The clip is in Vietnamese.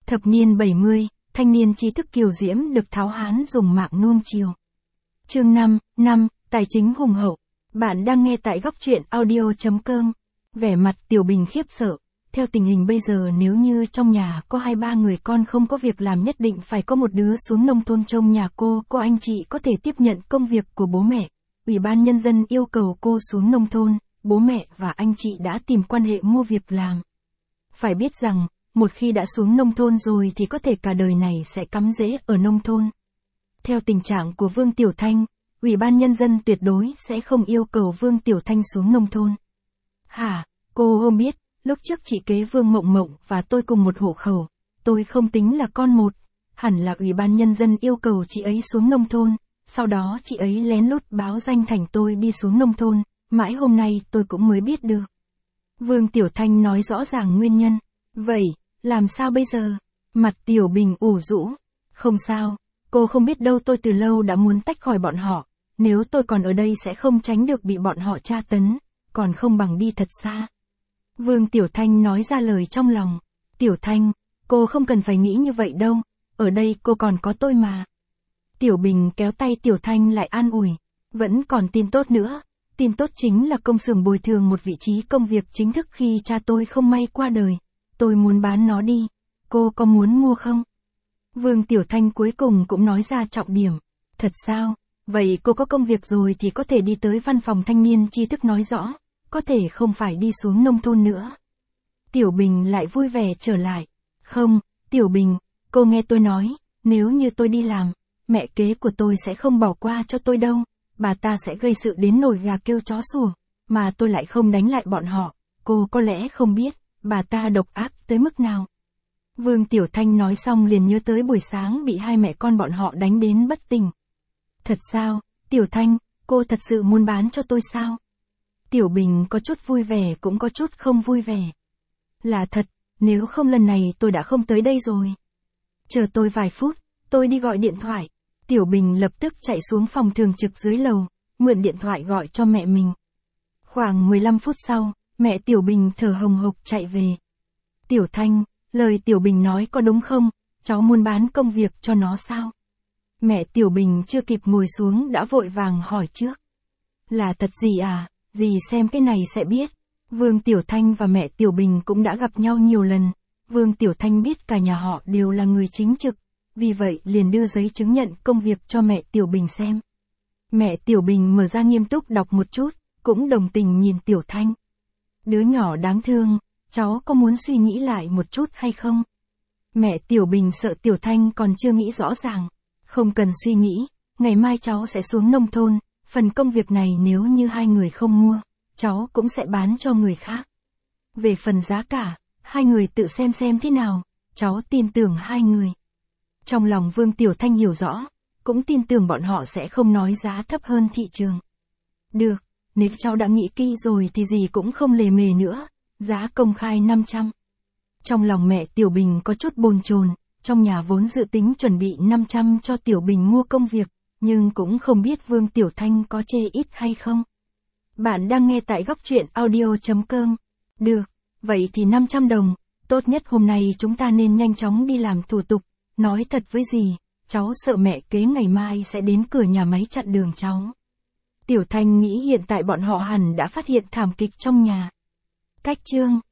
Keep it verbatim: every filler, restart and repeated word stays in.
Thập niên bảy mươi, thanh niên trí thức kiều diễm được tháo hán dùng mạng nuông chiều. Chương năm, năm, tài chính hùng hậu. Bạn đang nghe tại góc truyện audio chấm com. Vẻ mặt Tiểu Bình khiếp sợ. Theo tình hình bây giờ nếu như trong nhà có hai ba người con không có việc làm nhất định phải có một đứa xuống nông thôn trông nhà cô, cô anh chị có thể tiếp nhận công việc của bố mẹ. Ủy ban nhân dân yêu cầu cô xuống nông thôn, bố mẹ và anh chị đã tìm quan hệ mua việc làm. Phải biết rằng, một khi đã xuống nông thôn rồi thì có thể cả đời này sẽ cắm rễ ở nông thôn. Theo tình trạng của Vương Tiểu Thanh, Ủy ban nhân dân tuyệt đối sẽ không yêu cầu Vương Tiểu Thanh xuống nông thôn. Hả, cô không biết, lúc trước chị kế Vương Mộng Mộng và tôi cùng một hộ khẩu, tôi không tính là con một, hẳn là Ủy ban nhân dân yêu cầu chị ấy xuống nông thôn, sau đó chị ấy lén lút báo danh thành tôi đi xuống nông thôn, mãi hôm nay tôi cũng mới biết được. Vương Tiểu Thanh nói rõ ràng nguyên nhân. Vậy, làm sao bây giờ? Mặt Tiểu Bình ủ rũ. Không sao, cô không biết đâu, tôi từ lâu đã muốn tách khỏi bọn họ, nếu tôi còn ở đây sẽ không tránh được bị bọn họ tra tấn, còn không bằng đi thật xa. Vương Tiểu Thanh nói ra lời trong lòng. Tiểu Thanh, cô không cần phải nghĩ như vậy đâu, ở đây cô còn có tôi mà. Tiểu Bình kéo tay Tiểu Thanh lại an ủi. Vẫn còn tin tốt nữa. Tin tốt chính là công xưởng bồi thường một vị trí công việc chính thức khi cha tôi không may qua đời. Tôi muốn bán nó đi. Cô có muốn mua không? Vương Tiểu Thanh cuối cùng cũng nói ra trọng điểm. Thật sao? Vậy cô có công việc rồi thì có thể đi tới văn phòng thanh niên tri thức nói rõ. Có thể không phải đi xuống nông thôn nữa. Tiểu Bình lại vui vẻ trở lại. Không, Tiểu Bình, cô nghe tôi nói, nếu như tôi đi làm, mẹ kế của tôi sẽ không bỏ qua cho tôi đâu. Bà ta sẽ gây sự đến nổi gà kêu chó sủa, mà tôi lại không đánh lại bọn họ. Cô có lẽ không biết, bà ta độc ác tới mức nào. Vương Tiểu Thanh nói xong liền nhớ tới buổi sáng bị hai mẹ con bọn họ đánh đến bất tỉnh. Thật sao, Tiểu Thanh, cô thật sự muốn bán cho tôi sao? Tiểu Bình có chút vui vẻ cũng có chút không vui vẻ. Là thật, nếu không lần này tôi đã không tới đây rồi. Chờ tôi vài phút, tôi đi gọi điện thoại. Tiểu Bình lập tức chạy xuống phòng thường trực dưới lầu, mượn điện thoại gọi cho mẹ mình. Khoảng mười lăm phút sau, mẹ Tiểu Bình thở hồng hộc chạy về. Tiểu Thanh, lời Tiểu Bình nói có đúng không? Cháu muốn bán công việc cho nó sao? Mẹ Tiểu Bình chưa kịp ngồi xuống đã vội vàng hỏi trước. Là thật gì à? Dì xem cái này sẽ biết. Vương Tiểu Thanh và mẹ Tiểu Bình cũng đã gặp nhau nhiều lần. Vương Tiểu Thanh biết cả nhà họ đều là người chính trực. Vì vậy liền đưa giấy chứng nhận công việc cho mẹ Tiểu Bình xem. Mẹ Tiểu Bình mở ra nghiêm túc đọc một chút, cũng đồng tình nhìn Tiểu Thanh. Đứa nhỏ đáng thương, cháu có muốn suy nghĩ lại một chút hay không? Mẹ Tiểu Bình sợ Tiểu Thanh còn chưa nghĩ rõ ràng. Không cần suy nghĩ, ngày mai cháu sẽ xuống nông thôn, phần công việc này nếu như hai người không mua, cháu cũng sẽ bán cho người khác. Về phần giá cả, hai người tự xem xem thế nào, cháu tin tưởng hai người. Trong lòng Vương Tiểu Thanh hiểu rõ, cũng tin tưởng bọn họ sẽ không nói giá thấp hơn thị trường. Được, nếu cháu đã nghĩ kỹ rồi thì gì cũng không lề mề nữa, giá công khai năm trăm. Trong lòng mẹ Tiểu Bình có chút bồn chồn, trong nhà vốn dự tính chuẩn bị năm trăm cho Tiểu Bình mua công việc, nhưng cũng không biết Vương Tiểu Thanh có chê ít hay không. Bạn đang nghe tại góc truyện audio chấm com. Được, vậy thì năm trăm đồng, tốt nhất hôm nay chúng ta nên nhanh chóng đi làm thủ tục. Nói thật với dì, cháu sợ mẹ kế ngày mai sẽ đến cửa nhà máy chặn đường cháu. Tiểu Thanh nghĩ hiện tại bọn họ hẳn đã phát hiện thảm kịch trong nhà. Cách chương